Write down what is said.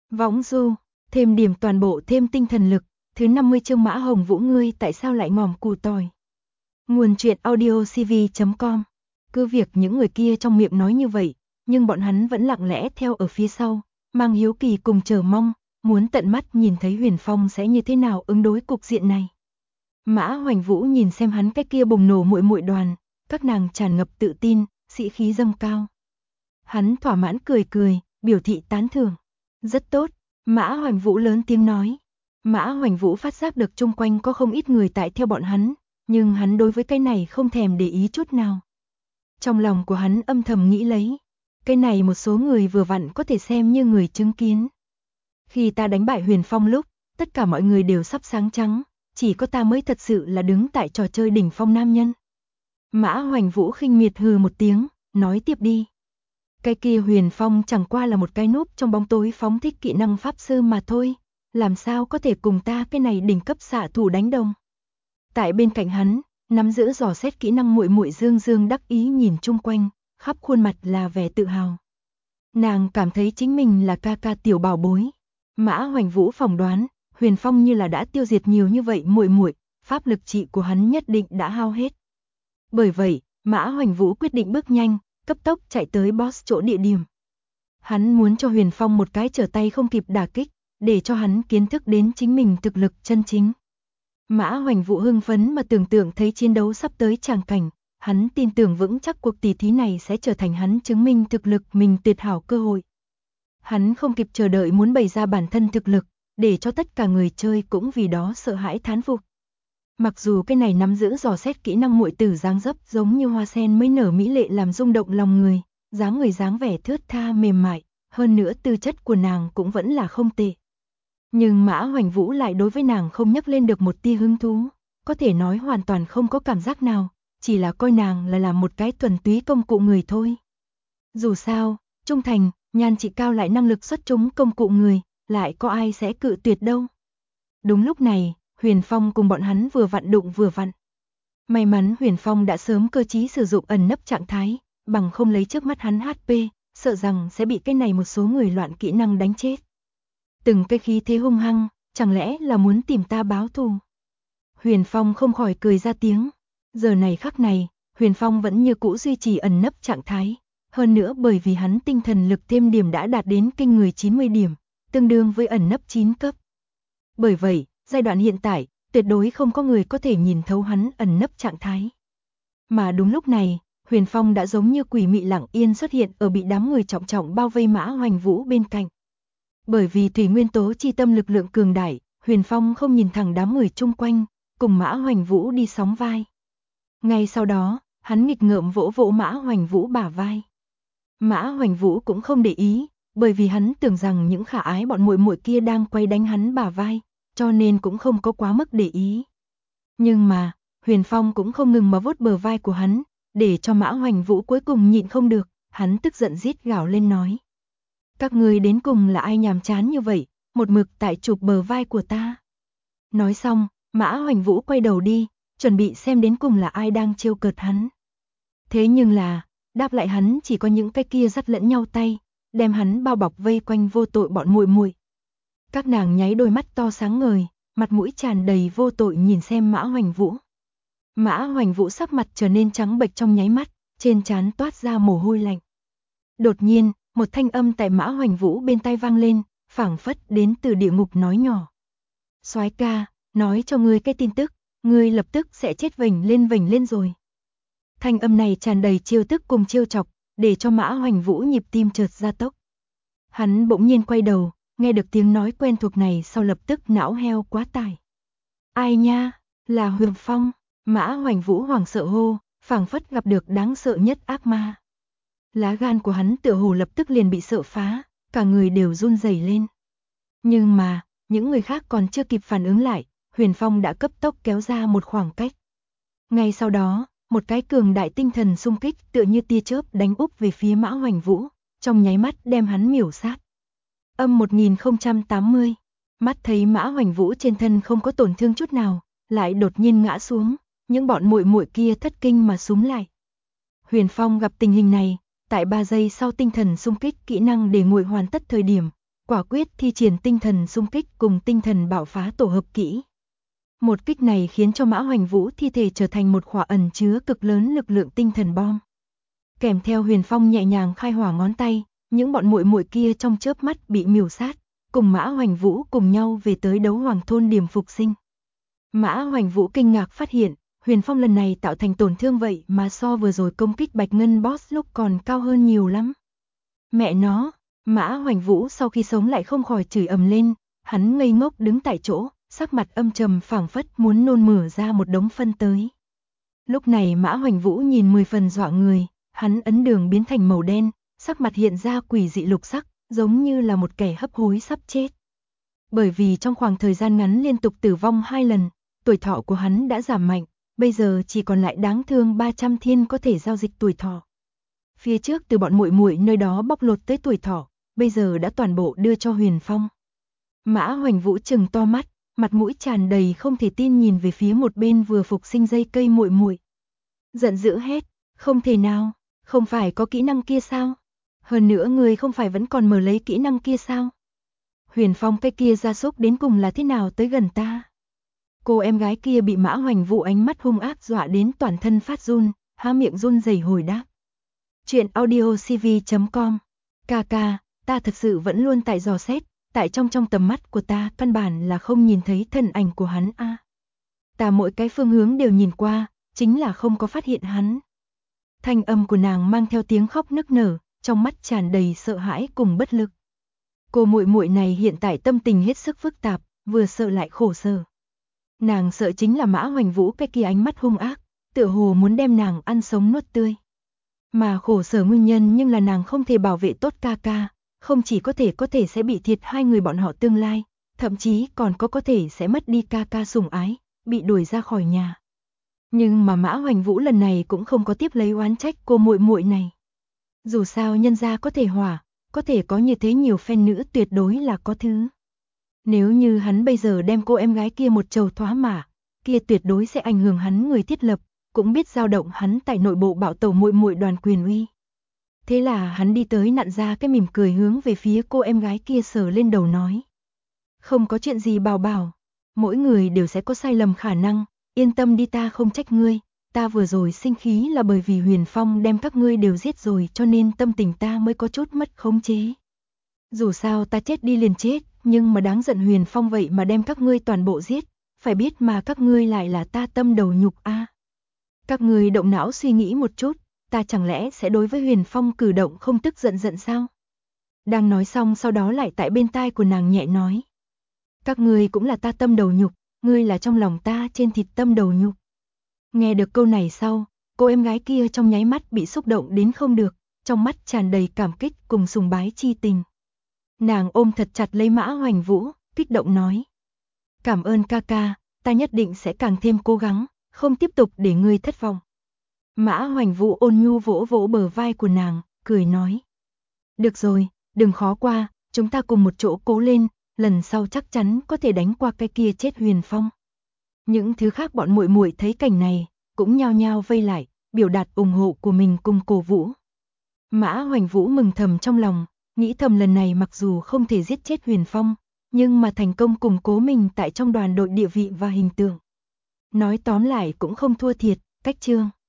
Võng du, thêm điểm toàn bộ thêm tinh thần lực, thứ 50 chương Mã Hồng Vũ ngươi tại sao lại ngòm củ tỏi. Nguồn truyện audiocv.com. Cứ việc những người kia trong miệng nói như vậy, nhưng bọn hắn vẫn lặng lẽ theo ở phía sau, mang hiếu kỳ cùng chờ mong, muốn tận mắt nhìn thấy Huyền Phong sẽ như thế nào ứng đối cục diện này. Mã Hoành Vũ nhìn xem hắn cái kia bùng nổ muội muội đoàn, các nàng tràn ngập tự tin, sĩ khí dâng cao. Hắn thỏa mãn cười cười, biểu thị tán thưởng. Rất tốt, Mã Hoành Vũ lớn tiếng nói. Mã Hoành Vũ phát giác được chung quanh có không ít người tại theo bọn hắn, nhưng hắn đối với cái này không thèm để ý chút nào. Trong lòng của hắn âm thầm nghĩ lấy, cái này một số người vừa vặn có thể xem như người chứng kiến. Khi ta đánh bại Huyền Phong lúc, tất cả mọi người đều sắp sáng trắng, chỉ có ta mới thật sự là đứng tại trò chơi đỉnh phong nam nhân. Mã Hoành Vũ khinh miệt hừ một tiếng, nói tiếp đi. Cái kia Huyền Phong chẳng qua là một cái núp trong bóng tối phóng thích kỹ năng pháp sư mà thôi, làm sao có thể cùng ta cái này đỉnh cấp xạ thủ đánh đồng. Tại bên cạnh hắn, nắm giữ dò xét kỹ năng muội muội Dương Dương đắc ý nhìn chung quanh, khắp khuôn mặt là vẻ tự hào. Nàng cảm thấy chính mình là ca ca tiểu bảo bối. Mã Hoành Vũ phỏng đoán, Huyền Phong như là đã tiêu diệt nhiều như vậy muội muội, pháp lực trị của hắn nhất định đã hao hết. Bởi vậy, Mã Hoành Vũ quyết định bước nhanh, cấp tốc chạy tới boss chỗ địa điểm. Hắn muốn cho Huyền Phong một cái trở tay không kịp đả kích, để cho hắn kiến thức đến chính mình thực lực chân chính. Mã Hoành Vũ hưng phấn mà tưởng tượng thấy chiến đấu sắp tới tràng cảnh, hắn tin tưởng vững chắc cuộc tỷ thí này sẽ trở thành hắn chứng minh thực lực mình tuyệt hảo cơ hội. Hắn không kịp chờ đợi muốn bày ra bản thân thực lực, để cho tất cả người chơi cũng vì đó sợ hãi thán phục. Mặc dù cái này nắm giữ dò xét kỹ năng muội tử dáng dấp giống như hoa sen mới nở mỹ lệ làm rung động lòng người, dáng người dáng vẻ thướt tha mềm mại, hơn nữa tư chất của nàng cũng vẫn là không tệ. Nhưng Mã Hoành Vũ lại đối với nàng không nhắc lên được một tia hứng thú, có thể nói hoàn toàn không có cảm giác nào, chỉ là coi nàng là làm một cái thuần túy công cụ người thôi. Dù sao, trung thành, nhan trị cao lại năng lực xuất chúng công cụ người, lại có ai sẽ cự tuyệt đâu. Đúng lúc này, Huyền Phong cùng bọn hắn vừa vặn đụng vừa vặn. May mắn Huyền Phong đã sớm cơ trí sử dụng ẩn nấp trạng thái, bằng không lấy trước mắt hắn HP, sợ rằng sẽ bị cái này một số người loạn kỹ năng đánh chết. Từng cái khí thế hung hăng, chẳng lẽ là muốn tìm ta báo thù? Huyền Phong không khỏi cười ra tiếng. Giờ này khắc này, Huyền Phong vẫn như cũ duy trì ẩn nấp trạng thái, hơn nữa bởi vì hắn tinh thần lực thêm điểm đã đạt đến kinh người 90 điểm, tương đương với ẩn nấp 9 cấp. Bởi vậy, giai đoạn hiện tại, tuyệt đối không có người có thể nhìn thấu hắn ẩn nấp trạng thái. Mà đúng lúc này, Huyền Phong đã giống như quỷ mị lặng yên xuất hiện ở bị đám người trọng trọng bao vây Mã Hoành Vũ bên cạnh. Bởi vì thủy nguyên tố chi tâm lực lượng cường đại, Huyền Phong không nhìn thẳng đám người chung quanh, cùng Mã Hoành Vũ đi sóng vai. Ngay sau đó, hắn nghịch ngợm vỗ vỗ Mã Hoành Vũ bả vai. Mã Hoành Vũ cũng không để ý, bởi vì hắn tưởng rằng những khả ái bọn muội muội kia đang quay đánh hắn bả vai, cho nên cũng không có quá mức để ý. Nhưng mà, Huyền Phong cũng không ngừng mà vuốt bờ vai của hắn, để cho Mã Hoành Vũ cuối cùng nhịn không được, hắn tức giận rít gào lên nói. Các người đến cùng là ai nhàm chán như vậy, một mực tại chụp bờ vai của ta. Nói xong, Mã Hoành Vũ quay đầu đi, chuẩn bị xem đến cùng là ai đang trêu cợt hắn. Thế nhưng là, đáp lại hắn chỉ có những cái kia dắt lẫn nhau tay, đem hắn bao bọc vây quanh vô tội bọn muội muội. Các nàng nháy đôi mắt to sáng ngời, mặt mũi tràn đầy vô tội nhìn xem Mã Hoành Vũ. Mã Hoành Vũ sắc mặt trở nên trắng bệch trong nháy mắt, trên trán toát ra mồ hôi lạnh. Đột nhiên, một thanh âm tại Mã Hoành Vũ bên tai vang lên, phảng phất đến từ địa ngục nói nhỏ. Soái ca, nói cho ngươi cái tin tức, ngươi lập tức sẽ chết vểnh lên rồi. Thanh âm này tràn đầy trêu tức cùng trêu chọc, để cho Mã Hoành Vũ nhịp tim chợt gia tốc. Hắn bỗng nhiên quay đầu, nghe được tiếng nói quen thuộc này sau lập tức não heo quá tải. Ai nha, là Huyền Phong. Mã Hoành Vũ hoảng sợ hô, phảng phất gặp được đáng sợ nhất ác ma. Lá gan của hắn tựa hồ lập tức liền bị sợ phá, cả người đều run rẩy lên. Nhưng mà, những người khác còn chưa kịp phản ứng lại, Huyền Phong đã cấp tốc kéo ra một khoảng cách. Ngay sau đó, một cái cường đại tinh thần xung kích tựa như tia chớp đánh úp về phía Mã Hoành Vũ, trong nháy mắt đem hắn miểu sát. Âm 1080, mắt thấy Mã Hoành Vũ trên thân không có tổn thương chút nào, lại đột nhiên ngã xuống, những bọn muội muội kia thất kinh mà xúm lại. Huyền Phong gặp tình hình này, tại 3 giây sau tinh thần xung kích kỹ năng để nguội hoàn tất thời điểm, quả quyết thi triển tinh thần xung kích cùng tinh thần bạo phá tổ hợp kỹ. Một kích này khiến cho Mã Hoành Vũ thi thể trở thành một khỏa ẩn chứa cực lớn lực lượng tinh thần bom. Kèm theo Huyền Phong nhẹ nhàng khai hỏa ngón tay, những bọn muội muội kia trong chớp mắt bị miểu sát, cùng Mã Hoành Vũ cùng nhau về tới Đấu Hoàng thôn điểm phục sinh. Mã Hoành Vũ kinh ngạc phát hiện, Huyền Phong lần này tạo thành tổn thương vậy mà so vừa rồi công kích Bạch Ngân Boss lúc còn cao hơn nhiều lắm. Mẹ nó, Mã Hoành Vũ sau khi sống lại không khỏi chửi ầm lên, hắn ngây ngốc đứng tại chỗ, sắc mặt âm trầm phảng phất muốn nôn mửa ra một đống phân tới. Lúc này Mã Hoành Vũ nhìn 10 phần dọa người, hắn ấn đường biến thành màu đen, sắc mặt hiện ra quỷ dị lục sắc, giống như là một kẻ hấp hối sắp chết. Bởi vì trong khoảng thời gian ngắn liên tục tử vong 2 lần, tuổi thọ của hắn đã giảm mạnh, bây giờ chỉ còn lại đáng thương 300 thiên có thể giao dịch tuổi thọ. Phía trước từ bọn muội muội nơi đó bóc lột tới tuổi thọ, bây giờ đã toàn bộ đưa cho Huyền Phong. Mã Hoành Vũ trừng to mắt, mặt mũi tràn đầy không thể tin nhìn về phía một bên vừa phục sinh dây cây muội muội. Giận dữ hét, không thể nào, không phải có kỹ năng kia sao? Hơn nữa người không phải vẫn còn mở lấy kỹ năng kia sao? Huyền Phong cái kia gia súc đến cùng là thế nào tới gần ta? Cô em gái kia bị Mã Hoành Vũ ánh mắt hung ác dọa đến toàn thân phát run, há miệng run rẩy hồi đáp. Chuyện audiocv.com. Ca, ta thật sự vẫn luôn tại dò xét, tại trong tầm mắt của ta căn bản là không nhìn thấy thân ảnh của hắn a. Ta mỗi cái phương hướng đều nhìn qua, chính là không có phát hiện hắn. Thanh âm của nàng mang theo tiếng khóc nức nở, trong mắt tràn đầy sợ hãi cùng bất lực. Cô muội muội này hiện tại tâm tình hết sức phức tạp, vừa sợ lại khổ sở. Nàng sợ chính là Mã Hoành Vũ cái kia ánh mắt hung ác, tựa hồ muốn đem nàng ăn sống nuốt tươi. Mà khổ sở nguyên nhân nhưng là nàng không thể bảo vệ tốt ca, không chỉ có thể sẽ bị thiệt hai người bọn họ tương lai, thậm chí còn có thể sẽ mất đi ca sủng ái, bị đuổi ra khỏi nhà. Nhưng mà Mã Hoành Vũ lần này cũng không có tiếp lấy oán trách cô muội muội này. Dù sao nhân gia có thể hỏa, có thể có như thế nhiều fan nữ tuyệt đối là có thứ. Nếu như hắn bây giờ đem cô em gái kia một trầu thoá mạ, kia tuyệt đối sẽ ảnh hưởng hắn người thiết lập, cũng biết dao động hắn tại nội bộ bạo tẩu muội muội đoàn quyền uy. Thế là hắn đi tới nặn ra cái mỉm cười hướng về phía cô em gái kia sờ lên đầu nói. Không có chuyện gì bảo, mỗi người đều sẽ có sai lầm khả năng, yên tâm đi ta không trách ngươi, ta vừa rồi sinh khí là bởi vì Huyền Phong đem các ngươi đều giết rồi cho nên tâm tình ta mới có chút mất khống chế. Dù sao ta chết đi liền chết, nhưng mà đáng giận Huyền Phong vậy mà đem các ngươi toàn bộ giết, phải biết mà các ngươi lại là ta tâm đầu nhục a. Các ngươi động não suy nghĩ một chút, ta chẳng lẽ sẽ đối với Huyền Phong cử động không tức giận sao? Đang nói xong sau đó lại tại bên tai của nàng nhẹ nói. Các ngươi cũng là ta tâm đầu nhục, ngươi là trong lòng ta trên thịt tâm đầu nhục. Nghe được câu này sau, cô em gái kia trong nháy mắt bị xúc động đến không được, trong mắt tràn đầy cảm kích cùng sùng bái chi tình. Nàng ôm thật chặt lấy Mã Hoành Vũ, kích động nói. Cảm ơn ca, ta nhất định sẽ càng thêm cố gắng, không tiếp tục để ngươi thất vọng. Mã Hoành Vũ ôn nhu vỗ vỗ bờ vai của nàng, cười nói. Được rồi, đừng khó qua, chúng ta cùng một chỗ cố lên, lần sau chắc chắn có thể đánh qua cái kia chết Huyền Phong. Những thứ khác bọn muội muội thấy cảnh này, cũng nhao nhao vây lại, biểu đạt ủng hộ của mình cùng cổ vũ. Mã Hoành Vũ mừng thầm trong lòng, nghĩ thầm lần này mặc dù không thể giết chết Huyền Phong, nhưng mà thành công củng cố mình tại trong đoàn đội địa vị và hình tượng. Nói tóm lại cũng không thua thiệt, cách chương.